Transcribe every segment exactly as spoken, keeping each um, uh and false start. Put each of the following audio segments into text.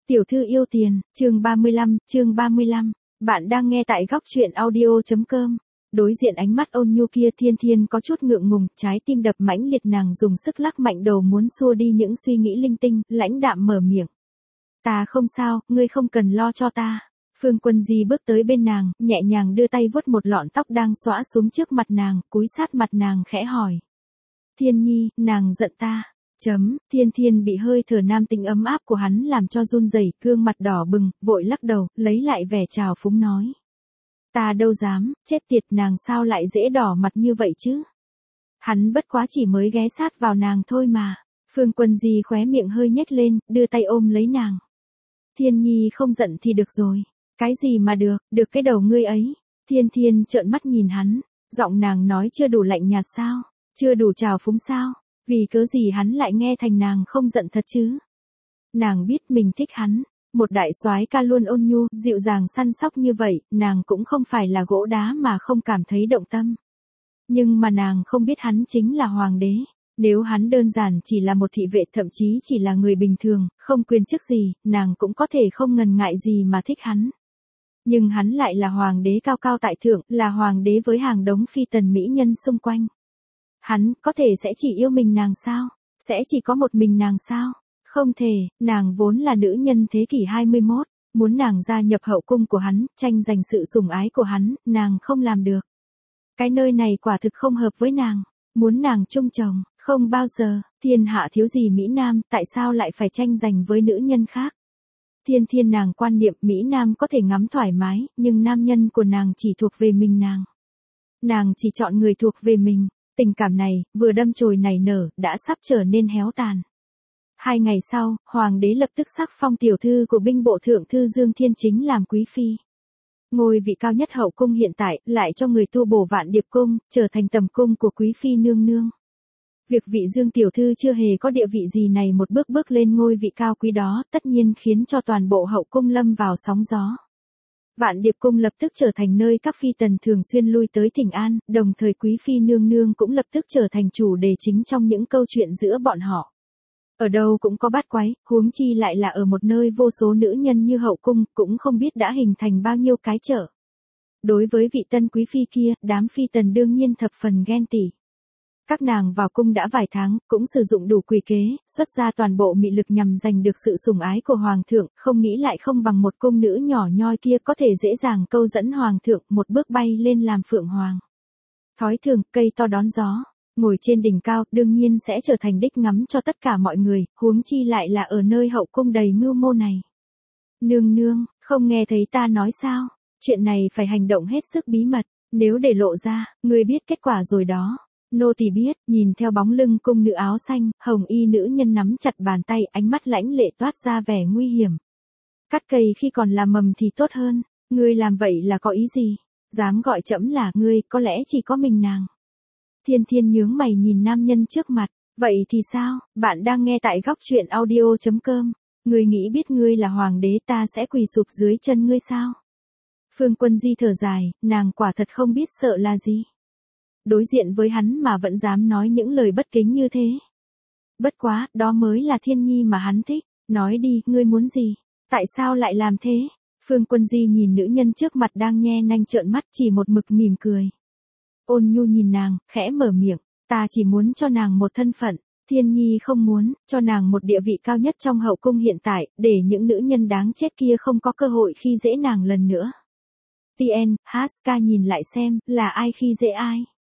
Tiểu thư yêu tiền, chương ba mươi lăm, chương ba mươi lăm. Bạn đang nghe tại góc truyện audio.com. Đối diện ánh mắt ôn nhu kia, Thiên Thiên có chút ngượng ngùng, trái tim đập mãnh liệt, nàng dùng sức lắc mạnh đầu muốn xua đi những suy nghĩ linh tinh, lãnh đạm mở miệng. Ta không sao, ngươi không cần lo cho ta. Phương Quân Di bước tới bên nàng, nhẹ nhàng đưa tay vuốt một lọn tóc đang xõa xuống trước mặt nàng, cúi sát mặt nàng khẽ hỏi. Thiên Nhi, nàng giận ta. Chấm, Thiên Thiên bị hơi thở nam tính ấm áp của hắn làm cho run rẩy, gương mặt đỏ bừng, vội lắc đầu, lấy lại vẻ trào phúng nói. Ta đâu dám, chết tiệt, nàng sao lại dễ đỏ mặt như vậy chứ? Hắn bất quá chỉ mới ghé sát vào nàng thôi mà. Phương Quân Di khóe miệng hơi nhếch lên, đưa tay ôm lấy nàng. Thiên Nhi không giận thì được rồi. Cái gì mà được, được cái đầu ngươi ấy. Thiên Thiên trợn mắt nhìn hắn, giọng nàng nói chưa đủ lạnh nhạt sao, chưa đủ trào phúng sao? Vì cớ gì hắn lại nghe thành nàng không giận thật chứ? Nàng biết mình thích hắn, một đại soái ca luôn ôn nhu, dịu dàng săn sóc như vậy, nàng cũng không phải là gỗ đá mà không cảm thấy động tâm. Nhưng mà nàng không biết hắn chính là hoàng đế. Nếu hắn đơn giản chỉ là một thị vệ, thậm chí chỉ là người bình thường, không quyền chức gì, nàng cũng có thể không ngần ngại gì mà thích hắn. Nhưng hắn lại là hoàng đế cao cao tại thượng, là hoàng đế với hàng đống phi tần mỹ nhân xung quanh. Hắn có thể sẽ chỉ yêu mình nàng sao? Sẽ chỉ có một mình nàng sao? Không thể, nàng vốn là nữ nhân thế kỷ hai mươi mốt, muốn nàng gia nhập hậu cung của hắn, tranh giành sự sủng ái của hắn, nàng không làm được. Cái nơi này quả thực không hợp với nàng, muốn nàng chung chồng, không bao giờ. Thiên hạ thiếu gì Mỹ Nam, tại sao lại phải tranh giành với nữ nhân khác? Thiên Thiên nàng quan niệm Mỹ Nam có thể ngắm thoải mái, nhưng nam nhân của nàng chỉ thuộc về mình nàng. Nàng chỉ chọn người thuộc về mình. Tình cảm này, vừa đâm chồi nảy nở, đã sắp trở nên héo tàn. Hai ngày sau, hoàng đế lập tức sắc phong tiểu thư của binh bộ thượng thư Dương Thiên Chính làm quý phi. Ngôi vị cao nhất hậu cung hiện tại, lại cho người tu bổ Vạn Điệp cung, trở thành tầm cung của quý phi nương nương. Việc vị Dương tiểu thư chưa hề có địa vị gì này một bước bước lên ngôi vị cao quý đó, tất nhiên khiến cho toàn bộ hậu cung lâm vào sóng gió. Vạn Điệp cung lập tức trở thành nơi các phi tần thường xuyên lui tới thỉnh an, đồng thời quý phi nương nương cũng lập tức trở thành chủ đề chính trong những câu chuyện giữa bọn họ. Ở đâu cũng có bát quái, huống chi lại là ở một nơi vô số nữ nhân như hậu cung, cũng không biết đã hình thành bao nhiêu cái chợ. Đối với vị tân quý phi kia, đám phi tần đương nhiên thập phần ghen tị. Các nàng vào cung đã vài tháng, cũng sử dụng đủ quỷ kế, xuất ra toàn bộ mị lực nhằm giành được sự sủng ái của hoàng thượng, không nghĩ lại không bằng một cung nữ nhỏ nhoi kia có thể dễ dàng câu dẫn hoàng thượng, một bước bay lên làm phượng hoàng. Thói thường, cây to đón gió, ngồi trên đỉnh cao, đương nhiên sẽ trở thành đích ngắm cho tất cả mọi người, huống chi lại là ở nơi hậu cung đầy mưu mô này. Nương nương, không nghe thấy ta nói sao? Chuyện này phải hành động hết sức bí mật, nếu để lộ ra, ngươi biết kết quả rồi đó. Nô tỳ biết, nhìn theo bóng lưng cung nữ áo xanh, hồng y nữ nhân nắm chặt bàn tay, ánh mắt lãnh lệ toát ra vẻ nguy hiểm. Cắt cây khi còn là mầm thì tốt hơn, ngươi làm vậy là có ý gì? Dám gọi trẫm là ngươi, có lẽ chỉ có mình nàng. Thiên Thiên nhướng mày nhìn nam nhân trước mặt, vậy thì sao? Bạn đang nghe tại góc truyện audio.com. Ngươi nghĩ biết ngươi là hoàng đế ta sẽ quỳ sụp dưới chân ngươi sao? Phương Quân Di thở dài, nàng quả thật không biết sợ là gì. Đối diện với hắn mà vẫn dám nói những lời bất kính như thế. Bất quá, đó mới là Thiên Nhi mà hắn thích. Nói đi, ngươi muốn gì? Tại sao lại làm thế? Phương Quân Di nhìn nữ nhân trước mặt đang nhe nanh trợn mắt, chỉ một mực mỉm cười. Ôn nhu nhìn nàng, khẽ mở miệng. Ta chỉ muốn cho nàng một thân phận. Thiên Nhi không muốn cho nàng một địa vị cao nhất trong hậu cung hiện tại, để những nữ nhân đáng chết kia không có cơ hội khi dễ nàng lần nữa. Tien, Haska nhìn lại xem, là ai khi dễ ai?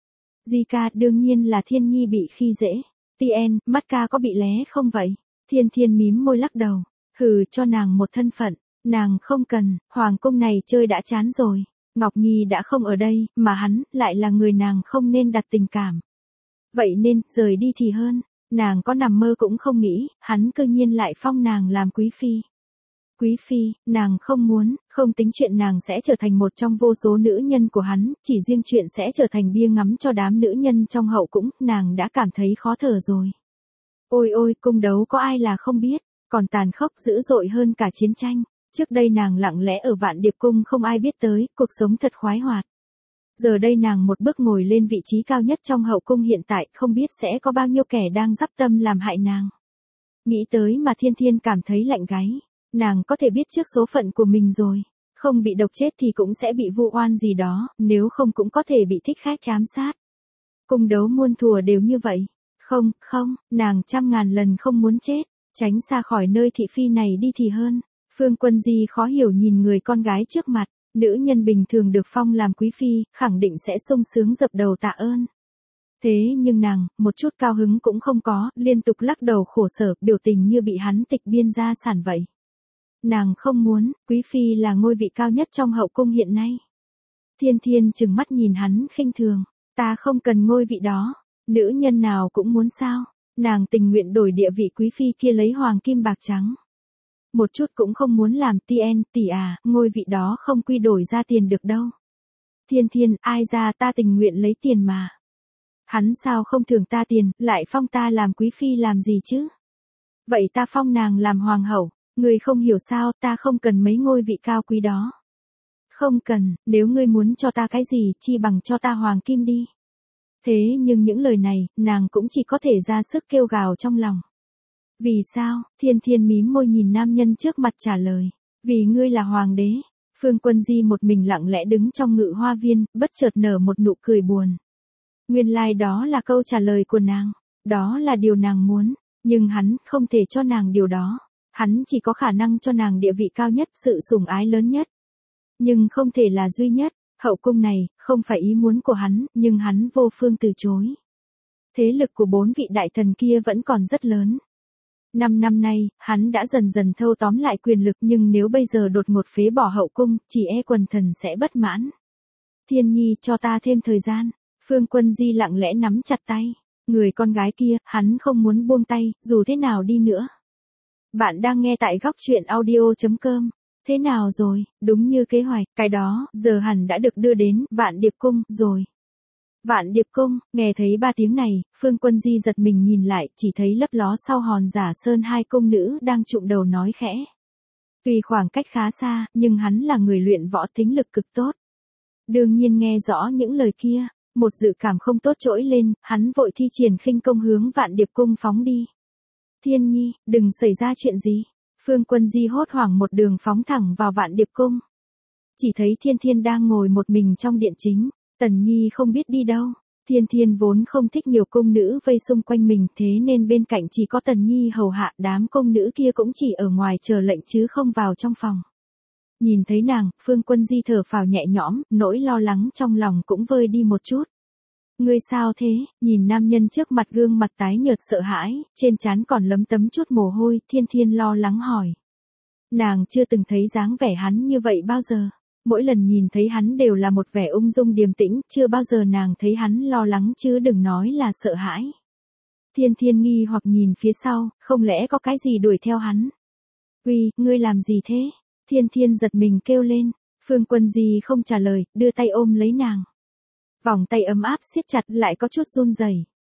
Zika, đương nhiên là Thiên Nhi bị khi dễ. Tien, mắt ca có bị lé không vậy? Thiên Thiên mím môi lắc đầu. Hừ, cho nàng một thân phận. Nàng không cần, hoàng cung này chơi đã chán rồi. Ngọc Nhi đã không ở đây, mà hắn, lại là người nàng không nên đặt tình cảm. Vậy nên, rời đi thì hơn. Nàng có nằm mơ cũng không nghĩ, hắn cơ nhiên lại phong nàng làm quý phi. Quý phi, nàng không muốn, không tính chuyện nàng sẽ trở thành một trong vô số nữ nhân của hắn, chỉ riêng chuyện sẽ trở thành bia ngắm cho đám nữ nhân trong hậu cũng, nàng đã cảm thấy khó thở rồi. Ôi ôi, cung đấu có ai là không biết, còn tàn khốc dữ dội hơn cả chiến tranh. Trước đây nàng lặng lẽ ở Vạn Điệp cung không ai biết tới, cuộc sống thật khoái hoạt. Giờ đây nàng một bước ngồi lên vị trí cao nhất trong hậu cung hiện tại, không biết sẽ có bao nhiêu kẻ đang dắp tâm làm hại nàng. Nghĩ tới mà Thiên Thiên cảm thấy lạnh gáy. Nàng có thể biết trước số phận của mình rồi. Không bị độc chết thì cũng sẽ bị vu oan gì đó, nếu không cũng có thể bị thích khách ám sát. Cung đấu muôn thuở đều như vậy. Không, không, nàng trăm ngàn lần không muốn chết, tránh xa khỏi nơi thị phi này đi thì hơn. Phương Quân Di khó hiểu nhìn người con gái trước mặt, nữ nhân bình thường được phong làm quý phi, khẳng định sẽ sung sướng dập đầu tạ ơn. Thế nhưng nàng, một chút cao hứng cũng không có, liên tục lắc đầu khổ sở, biểu tình như bị hắn tịch biên gia sản vậy. Nàng không muốn, quý phi là ngôi vị cao nhất trong hậu cung hiện nay. Thiên Thiên trừng mắt nhìn hắn khinh thường, ta không cần ngôi vị đó, nữ nhân nào cũng muốn sao, nàng tình nguyện đổi địa vị quý phi kia lấy hoàng kim bạc trắng. Một chút cũng không muốn làm tien, tỷ à, ngôi vị đó không quy đổi ra tiền được đâu. Thiên Thiên, ai ra ta tình nguyện lấy tiền mà. Hắn sao không thưởng ta tiền, lại phong ta làm quý phi làm gì chứ? Vậy ta phong nàng làm hoàng hậu, ngươi không hiểu sao, ta không cần mấy ngôi vị cao quý đó. Không cần, nếu ngươi muốn cho ta cái gì, chi bằng cho ta hoàng kim đi. Thế nhưng những lời này, nàng cũng chỉ có thể ra sức kêu gào trong lòng. Vì sao? Thiên Thiên mím môi nhìn nam nhân trước mặt trả lời. Vì ngươi là hoàng đế. Phương Quân Di một mình lặng lẽ đứng trong ngự hoa viên, bất chợt nở một nụ cười buồn. Nguyên lai like đó là câu trả lời của nàng. Đó là điều nàng muốn. Nhưng hắn không thể cho nàng điều đó. Hắn chỉ có khả năng cho nàng địa vị cao nhất, sự sủng ái lớn nhất. Nhưng không thể là duy nhất. Hậu cung này, không phải ý muốn của hắn, nhưng hắn vô phương từ chối. Thế lực của bốn vị đại thần kia vẫn còn rất lớn. Năm năm nay, hắn đã dần dần thâu tóm lại quyền lực, nhưng nếu bây giờ đột ngột phế bỏ hậu cung, chỉ e quần thần sẽ bất mãn. Thiên Nhi, cho ta thêm thời gian. Phương Quân Di lặng lẽ nắm chặt tay. Người con gái kia, hắn không muốn buông tay, dù thế nào đi nữa. Bạn đang nghe tại góc truyện audio chấm com. Thế nào rồi, đúng như kế hoạch, cái đó, giờ hẳn đã được đưa đến Vạn Điệp Cung, rồi. Vạn Điệp Cung, nghe thấy ba tiếng này, Phương Quân Di giật mình nhìn lại, chỉ thấy lấp ló sau hòn giả sơn hai cung nữ đang chụm đầu nói khẽ. Tuy khoảng cách khá xa, nhưng hắn là người luyện võ tính lực cực tốt. Đương nhiên nghe rõ những lời kia, một dự cảm không tốt trỗi lên, hắn vội thi triển khinh công hướng Vạn Điệp Cung phóng đi. Thiên Nhi, đừng xảy ra chuyện gì. Phương Quân Di hốt hoảng một đường phóng thẳng vào Vạn Điệp Cung. Chỉ thấy Thiên Thiên đang ngồi một mình trong điện chính, Tần Nhi không biết đi đâu. Thiên Thiên vốn không thích nhiều cung nữ vây xung quanh mình, thế nên bên cạnh chỉ có Tần Nhi hầu hạ, đám cung nữ kia cũng chỉ ở ngoài chờ lệnh chứ không vào trong phòng. Nhìn thấy nàng, Phương Quân Di thở phào nhẹ nhõm, nỗi lo lắng trong lòng cũng vơi đi một chút. Ngươi sao thế? Nhìn nam nhân trước mặt gương mặt tái nhợt sợ hãi, trên trán còn lấm tấm chút mồ hôi, Thiên Thiên lo lắng hỏi. Nàng chưa từng thấy dáng vẻ hắn như vậy bao giờ. Mỗi lần nhìn thấy hắn đều là một vẻ ung dung điềm tĩnh, chưa bao giờ nàng thấy hắn lo lắng chứ đừng nói là sợ hãi. Thiên Thiên nghi hoặc nhìn phía sau, không lẽ có cái gì đuổi theo hắn? Uy, ngươi làm gì thế? Thiên Thiên giật mình kêu lên, Phương Quân Di không trả lời, đưa tay ôm lấy nàng. Vòng tay ấm áp siết chặt lại có chút run rẩy.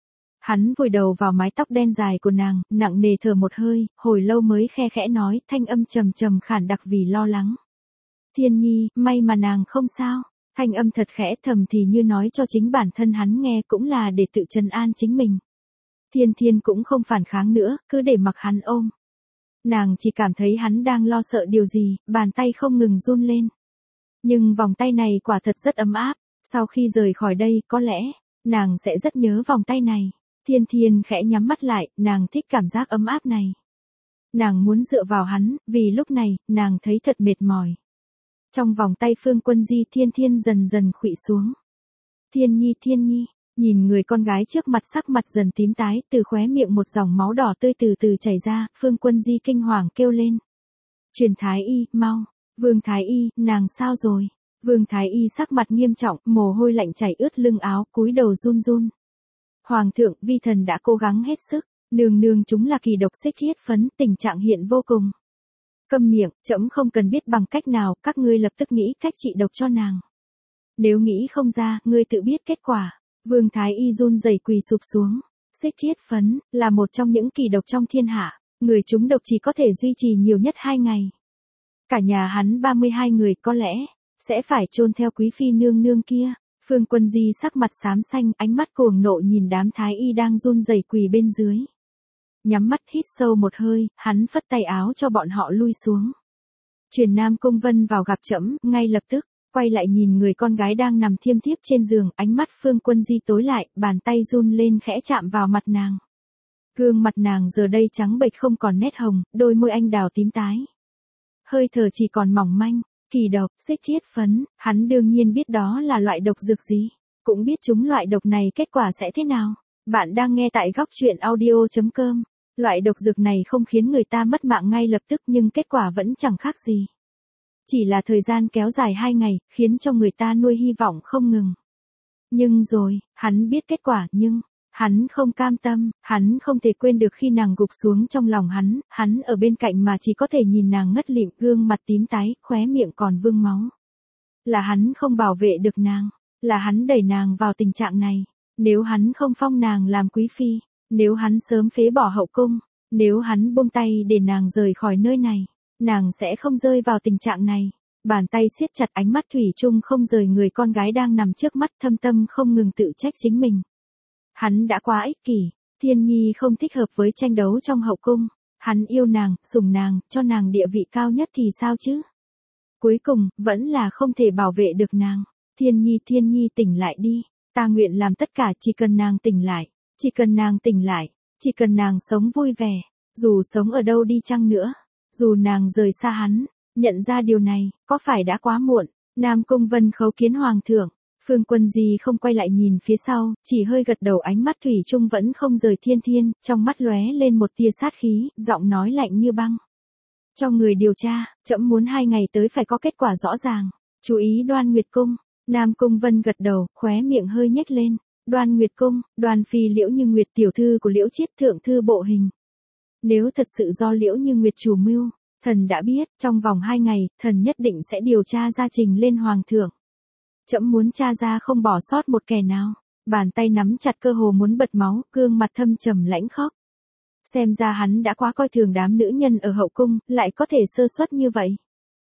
Hắn vùi đầu vào mái tóc đen dài của nàng, nặng nề thở một hơi, hồi lâu mới khe khẽ nói, thanh âm trầm trầm khản đặc vì lo lắng. Thiên Nhi, may mà nàng không sao. Thanh âm thật khẽ thầm thì như nói cho chính bản thân hắn nghe, cũng là để tự trấn an chính mình. Thiên Thiên cũng không phản kháng nữa, cứ để mặc hắn ôm. Nàng chỉ cảm thấy hắn đang lo sợ điều gì, bàn tay không ngừng run lên. Nhưng vòng tay này quả thật rất ấm áp, sau khi rời khỏi đây, có lẽ, nàng sẽ rất nhớ vòng tay này. Thiên Thiên khẽ nhắm mắt lại, nàng thích cảm giác ấm áp này. Nàng muốn dựa vào hắn, vì lúc này, nàng thấy thật mệt mỏi. Trong vòng tay Phương Quân Di, Thiên Thiên dần dần khuỵu xuống. Thiên Nhi, Thiên Nhi, nhìn người con gái trước mặt sắc mặt dần tím tái, từ khóe miệng một dòng máu đỏ tươi từ từ chảy ra, Phương Quân Di kinh hoàng kêu lên. Truyền Thái Y, mau, Vương Thái Y, nàng sao rồi? Vương Thái Y sắc mặt nghiêm trọng, mồ hôi lạnh chảy ướt lưng áo, cúi đầu run run. Hoàng thượng, vi thần đã cố gắng hết sức, nương nương chúng là kỳ độc xích thiết phấn, tình trạng hiện vô cùng. Câm miệng, trẫm không cần biết bằng cách nào, các ngươi lập tức nghĩ cách trị độc cho nàng. Nếu nghĩ không ra, ngươi tự biết kết quả. Vương Thái Y run rẩy quỳ sụp xuống. Xích thiết phấn, là một trong những kỳ độc trong thiên hạ, người chúng độc chỉ có thể duy trì nhiều nhất hai ngày. Cả nhà hắn ba mươi hai người có lẽ, sẽ phải chôn theo quý phi nương nương kia. Phương Quân Di sắc mặt xám xanh, ánh mắt cuồng nộ nhìn đám Thái Y đang run rẩy quỳ bên dưới. Nhắm mắt hít sâu một hơi, hắn phất tay áo cho bọn họ lui xuống. Truyền Nam Cung Vân vào gặp trẫm, ngay lập tức, quay lại nhìn người con gái đang nằm thiêm thiếp trên giường, ánh mắt Phương Quân Di tối lại, bàn tay run lên khẽ chạm vào mặt nàng. Gương mặt nàng giờ đây trắng bệch không còn nét hồng, đôi môi anh đào tím tái. Hơi thở chỉ còn mỏng manh, kỳ độc, xích chiết phấn, hắn đương nhiên biết đó là loại độc dược gì, cũng biết chúng loại độc này kết quả sẽ thế nào. Bạn đang nghe tại góc truyện audio chấm com. Loại độc dược này không khiến người ta mất mạng ngay lập tức nhưng kết quả vẫn chẳng khác gì. Chỉ là thời gian kéo dài hai ngày, khiến cho người ta nuôi hy vọng không ngừng. Nhưng rồi, hắn biết kết quả nhưng, hắn không cam tâm, hắn không thể quên được khi nàng gục xuống trong lòng hắn, hắn ở bên cạnh mà chỉ có thể nhìn nàng ngất lịm, gương mặt tím tái, khóe miệng còn vương máu. Là hắn không bảo vệ được nàng, là hắn đẩy nàng vào tình trạng này, nếu hắn không phong nàng làm quý phi, nếu hắn sớm phế bỏ hậu cung, nếu hắn buông tay để nàng rời khỏi nơi này, nàng sẽ không rơi vào tình trạng này. Bàn tay siết chặt, ánh mắt thủy chung không rời người con gái đang nằm trước mắt, thâm tâm không ngừng tự trách chính mình. Hắn đã quá ích kỷ, Thiên Nhi không thích hợp với tranh đấu trong hậu cung, hắn yêu nàng, sủng nàng, cho nàng địa vị cao nhất thì sao chứ? Cuối cùng, vẫn là không thể bảo vệ được nàng. Thiên Nhi, Thiên Nhi tỉnh lại đi, ta nguyện làm tất cả chỉ cần nàng tỉnh lại, chỉ cần nàng tỉnh lại, chỉ cần nàng sống vui vẻ, dù sống ở đâu đi chăng nữa, dù nàng rời xa hắn. Nhận ra điều này, có phải đã quá muộn? Nam Cung Vân khấu kiến hoàng thượng, Phương Quân Di không quay lại nhìn phía sau, chỉ hơi gật đầu, ánh mắt thủy chung vẫn không rời Thiên Thiên, trong mắt lóe lên một tia sát khí, giọng nói lạnh như băng. Cho người điều tra, trẫm muốn hai ngày tới phải có kết quả rõ ràng. Chú ý Đoan Nguyệt Cung. Nam Cung Vân gật đầu, khóe miệng hơi nhếch lên. Đoan Nguyệt Cung, Đoan Phi Liễu Như Nguyệt tiểu thư của Liễu Chiết thượng thư bộ hình. Nếu thật sự do Liễu Như Nguyệt chủ mưu, thần đã biết, trong vòng hai ngày, thần nhất định sẽ điều tra ra trình lên hoàng thượng. Trẫm muốn tra ra không bỏ sót một kẻ nào. Bàn tay nắm chặt cơ hồ muốn bật máu, gương mặt thâm trầm lãnh khốc. Xem ra hắn đã quá coi thường đám nữ nhân ở hậu cung, lại có thể sơ suất như vậy.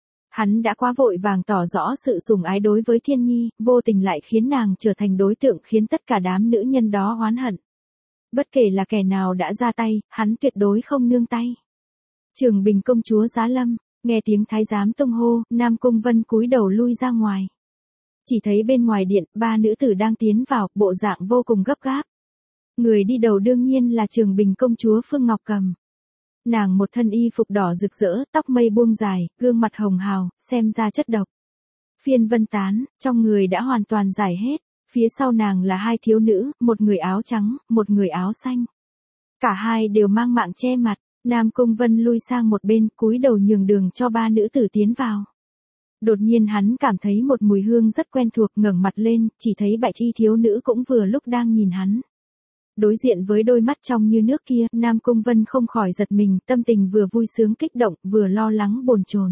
Hắn đã quá vội vàng tỏ rõ sự sủng ái đối với Thiên Nhi, vô tình lại khiến nàng trở thành đối tượng khiến tất cả đám nữ nhân đó oán hận. Bất kể là kẻ nào đã ra tay, hắn tuyệt đối không nương tay. Trường Bình công chúa Giá Lâm, nghe tiếng thái giám tung hô, Nam Cung Vân cúi đầu lui ra ngoài. Chỉ thấy bên ngoài điện, ba nữ tử đang tiến vào, bộ dạng vô cùng gấp gáp. Người đi đầu đương nhiên là Trường Bình công chúa Phương Ngọc Cầm. Nàng một thân y phục đỏ rực rỡ, tóc mây buông dài, gương mặt hồng hào, xem ra chất độc. Phiên vân tán, trong người đã hoàn toàn giải hết. Phía sau nàng là hai thiếu nữ, một người áo trắng, một người áo xanh. Cả hai đều mang mạng che mặt. Nam Cung Vân lui sang một bên, cúi đầu nhường đường cho ba nữ tử tiến vào. Đột nhiên hắn cảm thấy một mùi hương rất quen thuộc, ngẩng mặt lên, chỉ thấy bạch y thiếu nữ cũng vừa lúc đang nhìn hắn. Đối diện với đôi mắt trong như nước kia, Nam Cung Vân không khỏi giật mình, tâm tình vừa vui sướng kích động, vừa lo lắng bồn chồn.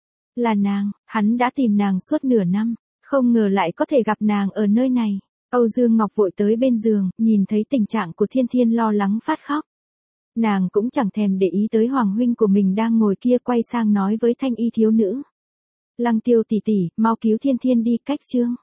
Là nàng, hắn đã tìm nàng suốt nửa năm, không ngờ lại có thể gặp nàng ở nơi này. Âu Dương Ngọc vội tới bên giường, nhìn thấy tình trạng của Thiên Thiên lo lắng phát khóc. Nàng cũng chẳng thèm để ý tới hoàng huynh của mình đang ngồi kia, quay sang nói với thanh y thiếu nữ. Lăng Tiêu tỷ tỷ, mau cứu Thiên Thiên đi, cách chương.